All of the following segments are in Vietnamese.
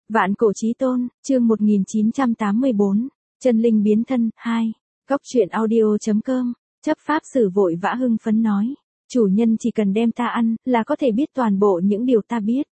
Vạn cổ chí tôn, chương 1984, chân linh biến thân, 2. Góc truyện audio.com, chấp pháp sử vội vã hưng phấn nói. Chủ nhân chỉ cần đem ta ăn, là có thể biết toàn bộ những điều ta biết.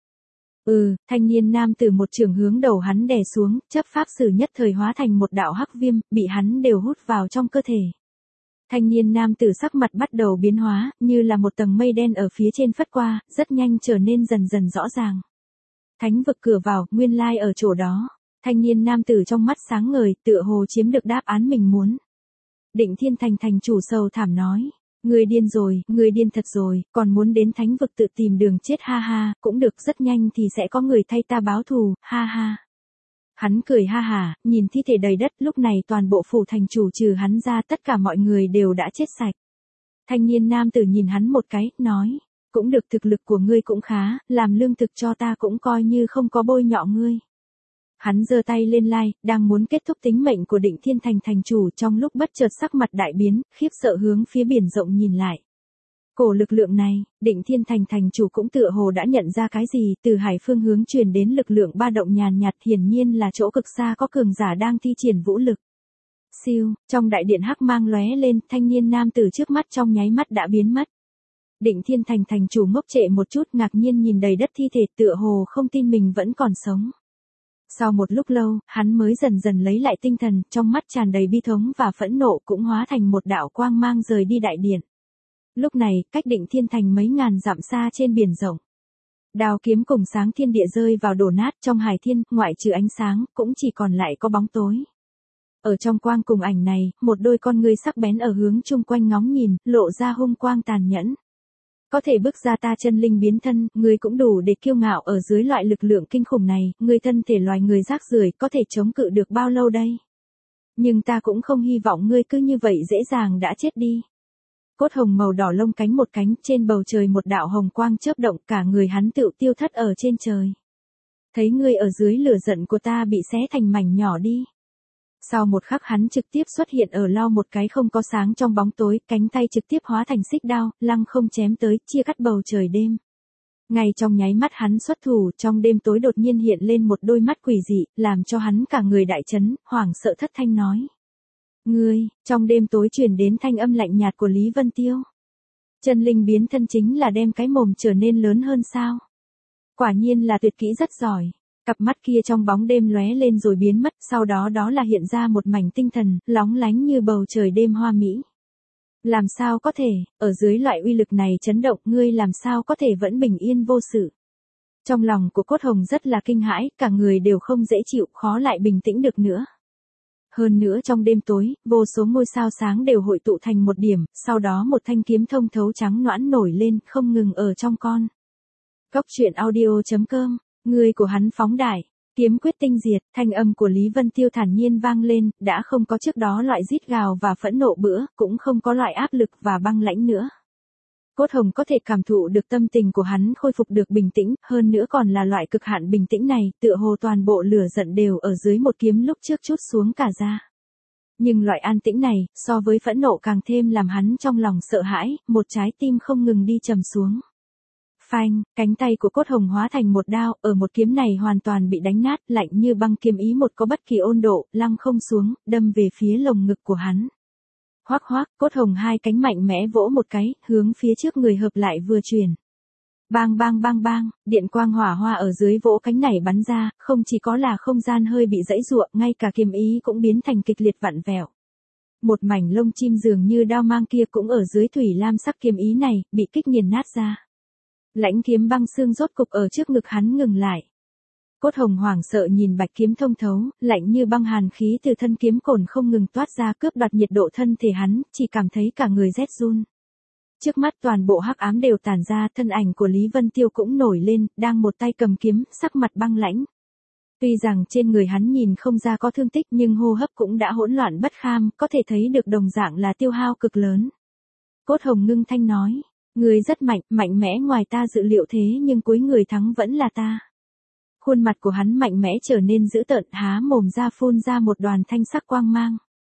Thanh niên nam từ một trường hướng đầu hắn đè xuống, chấp pháp sử nhất thời hóa thành một đạo hắc viêm, bị hắn đều hút vào trong cơ thể. Thanh niên nam tử sắc mặt bắt đầu biến hóa, như là một tầng mây đen ở phía trên phất qua, rất nhanh trở nên dần dần rõ ràng. Thánh vực cửa vào, nguyên lai ở chỗ đó. Thanh niên nam tử trong mắt sáng ngời, tựa hồ chiếm được đáp án mình muốn. Định Thiên Thành thành chủ sầu thảm nói. Người điên rồi, người điên thật rồi, còn muốn đến thánh vực tự tìm đường chết ha ha, cũng được, rất nhanh thì sẽ có người thay ta báo thù, ha ha. Hắn cười ha hả, nhìn thi thể đầy đất, lúc này toàn bộ phủ thành chủ trừ hắn ra tất cả mọi người đều đã chết sạch. Thanh niên nam tử nhìn hắn một cái, nói, cũng được, thực lực của ngươi cũng khá, làm lương thực cho ta cũng coi như không có bôi nhọ ngươi. Hắn giơ tay lên lai, đang muốn kết thúc tính mệnh của Định Thiên Thành thành chủ, trong lúc bất chợt sắc mặt đại biến, khiếp sợ hướng phía biển rộng nhìn lại. Cổ lực lượng này, Định Thiên Thành thành chủ cũng tựa hồ đã nhận ra cái gì, từ hải phương hướng truyền đến lực lượng ba động nhàn nhạt, hiển nhiên là chỗ cực xa có cường giả đang thi triển vũ lực. Siêu, trong đại điện hắc mang lóe lên, thanh niên nam tử trước mắt trong nháy mắt đã biến mất. Định Thiên Thành thành chủ ngốc trệ một chút, ngạc nhiên nhìn đầy đất thi thể, tựa hồ không tin mình vẫn còn sống. Sau một lúc lâu, hắn mới dần dần lấy lại tinh thần, trong mắt tràn đầy bi thống và phẫn nộ, cũng hóa thành một đạo quang mang rời đi đại điện. Lúc này, cách Định Thiên Thành mấy ngàn dặm xa trên biển rộng. Đao kiếm cùng sáng thiên địa rơi vào đổ nát, trong hải thiên, ngoại trừ ánh sáng, cũng chỉ còn lại có bóng tối. Ở trong quang cùng ảnh này, một đôi con ngươi sắc bén ở hướng chung quanh ngóng nhìn, lộ ra hung quang tàn nhẫn. Có thể bước ra ta chân linh biến thân, ngươi cũng đủ để kiêu ngạo ở dưới loại lực lượng kinh khủng này, ngươi thân thể loài người rác rưởi có thể chống cự được bao lâu đây? Nhưng ta cũng không hy vọng ngươi cứ như vậy dễ dàng đã chết đi. Cốt hồng màu đỏ lông cánh một cánh, trên bầu trời một đạo hồng quang chớp động, cả người hắn tựu tiêu thất ở trên trời. Thấy ngươi ở dưới lửa giận của ta bị xé thành mảnh nhỏ đi. Sau một khắc hắn trực tiếp xuất hiện ở lao một cái không có sáng trong bóng tối, cánh tay trực tiếp hóa thành xích đao, lăng không chém tới, chia cắt bầu trời đêm. Ngay trong nháy mắt hắn xuất thủ, trong đêm tối đột nhiên hiện lên một đôi mắt quỷ dị, làm cho hắn cả người đại chấn, hoảng sợ thất thanh nói. Ngươi, trong đêm tối truyền đến thanh âm lạnh nhạt của Lý Vân Tiêu. Chân linh biến thân chính là đem cái mồm trở nên lớn hơn sao? Quả nhiên là tuyệt kỹ rất giỏi. Cặp mắt kia trong bóng đêm lóe lên rồi biến mất, sau đó đó là hiện ra một mảnh tinh thần, lóng lánh như bầu trời đêm hoa mỹ. Làm sao có thể, ở dưới loại uy lực này chấn động, ngươi làm sao có thể vẫn bình yên vô sự. Trong lòng của Cốt Hồng rất là kinh hãi, cả người đều không dễ chịu, khó lại bình tĩnh được nữa. Hơn nữa trong đêm tối, vô số ngôi sao sáng đều hội tụ thành một điểm, sau đó một thanh kiếm thông thấu trắng nõn nổi lên, không ngừng ở trong con. Góc truyện audio.com. Người của hắn phóng đại, kiếm quyết tinh diệt, thanh âm của Lý Vân Tiêu thản nhiên vang lên, đã không có trước đó loại rít gào và phẫn nộ bữa, cũng không có loại áp lực và băng lãnh nữa. Cốt Hồng có thể cảm thụ được tâm tình của hắn khôi phục được bình tĩnh, hơn nữa còn là loại cực hạn bình tĩnh này, tựa hồ toàn bộ lửa giận đều ở dưới một kiếm lúc trước trút xuống cả ra. Nhưng loại an tĩnh này, so với phẫn nộ càng thêm làm hắn trong lòng sợ hãi, một trái tim không ngừng đi trầm xuống. Phanh, cánh tay của Cốt Hồng hóa thành một đao, ở một kiếm này hoàn toàn bị đánh nát, lạnh như băng kiếm ý một có bất kỳ ôn độ, lăng không xuống, đâm về phía lồng ngực của hắn. Hoắc hoắc, Cốt Hồng hai cánh mạnh mẽ vỗ một cái, hướng phía trước người hợp lại vừa chuyển. Bang bang bang bang, điện quang hỏa hoa ở dưới vỗ cánh này bắn ra, không chỉ có là không gian hơi bị giãy giụa, ngay cả kiếm ý cũng biến thành kịch liệt vặn vẹo. Một mảnh lông chim dường như đao mang kia cũng ở dưới thủy lam sắc kiếm ý này, bị kích nghiền nát ra. Lãnh kiếm băng xương rốt cục ở trước ngực hắn ngừng lại. Cốt Hồng hoảng sợ nhìn bạch kiếm thông thấu, lạnh như băng hàn khí từ thân kiếm cồn không ngừng toát ra cướp đoạt nhiệt độ thân thể hắn, chỉ cảm thấy cả người rét run. Trước mắt toàn bộ hắc ám đều tản ra, thân ảnh của Lý Vân Tiêu cũng nổi lên, đang một tay cầm kiếm, sắc mặt băng lãnh. Tuy rằng trên người hắn nhìn không ra có thương tích nhưng hô hấp cũng đã hỗn loạn bất kham, có thể thấy được đồng dạng là tiêu hao cực lớn. Cốt Hồng ngưng thanh nói. Người rất mạnh, mạnh mẽ ngoài ta dự liệu thế nhưng cuối người thắng vẫn là ta. Khuôn mặt của hắn mạnh mẽ trở nên dữ tợn, há mồm ra phun ra một đoàn thanh sắc quang mang.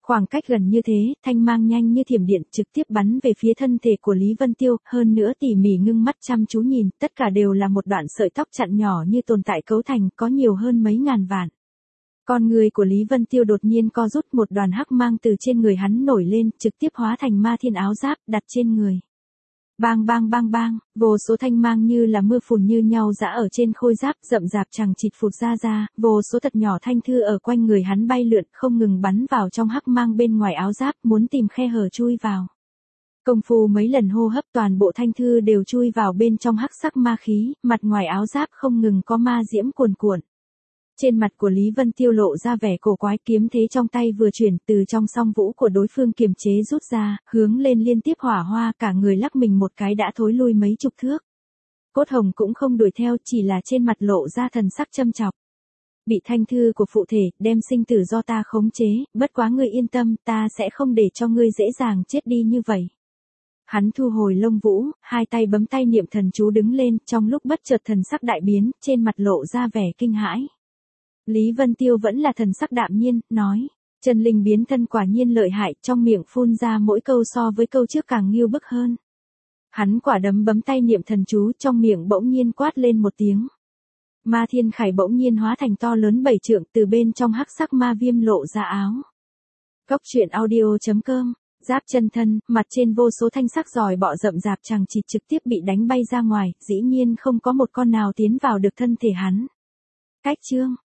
Khoảng cách gần như thế, thanh mang nhanh như thiểm điện trực tiếp bắn về phía thân thể của Lý Vân Tiêu, hơn nữa tỉ mỉ ngưng mắt chăm chú nhìn, tất cả đều là một đoạn sợi tóc chặn nhỏ như tồn tại cấu thành, có nhiều hơn mấy ngàn vạn. Con người của Lý Vân Tiêu đột nhiên co rút, một đoàn hắc mang từ trên người hắn nổi lên, trực tiếp hóa thành ma thiên áo giáp, đặt trên người. Bang bang bang bang, vô số thanh mang như là mưa phùn như nhau dã ở trên khôi giáp, rậm rạp chằng chịt phụt ra, vô số thật nhỏ thanh thư ở quanh người hắn bay lượn, không ngừng bắn vào trong hắc mang bên ngoài áo giáp, muốn tìm khe hở chui vào. Công phu mấy lần hô hấp, toàn bộ thanh thư đều chui vào bên trong hắc sắc ma khí, mặt ngoài áo giáp không ngừng có ma diễm cuồn cuộn. Trên mặt của Lý Vân Tiêu lộ ra vẻ cổ quái, kiếm thế trong tay vừa chuyển, từ trong song vũ của đối phương kiềm chế rút ra, hướng lên liên tiếp hỏa hoa, cả người lắc mình một cái đã thối lui mấy chục thước. Cốt Hồng cũng không đuổi theo, chỉ là trên mặt lộ ra thần sắc châm chọc. Bị thanh thư của phụ thể, đem sinh tử do ta khống chế, bất quá ngươi yên tâm, ta sẽ không để cho ngươi dễ dàng chết đi như vậy. Hắn thu hồi lông vũ, hai tay bấm tay niệm thần chú đứng lên, trong lúc bất chợt thần sắc đại biến, trên mặt lộ ra vẻ kinh hãi. Lý Vân Tiêu vẫn là thần sắc đạm nhiên, nói, chân linh biến thân quả nhiên lợi hại, trong miệng phun ra mỗi câu so với câu trước càng nghiêu bức hơn. Hắn quả đấm bấm tay niệm thần chú, trong miệng bỗng nhiên quát lên một tiếng. Ma thiên khải bỗng nhiên hóa thành to lớn 7 trượng, từ bên trong hắc sắc ma viêm lộ ra áo. Cốc truyện audio.com, giáp chân thân, mặt trên vô số thanh sắc giòi bọ rậm rạp chằng chịt trực tiếp bị đánh bay ra ngoài, dĩ nhiên không có một con nào tiến vào được thân thể hắn. Cách chương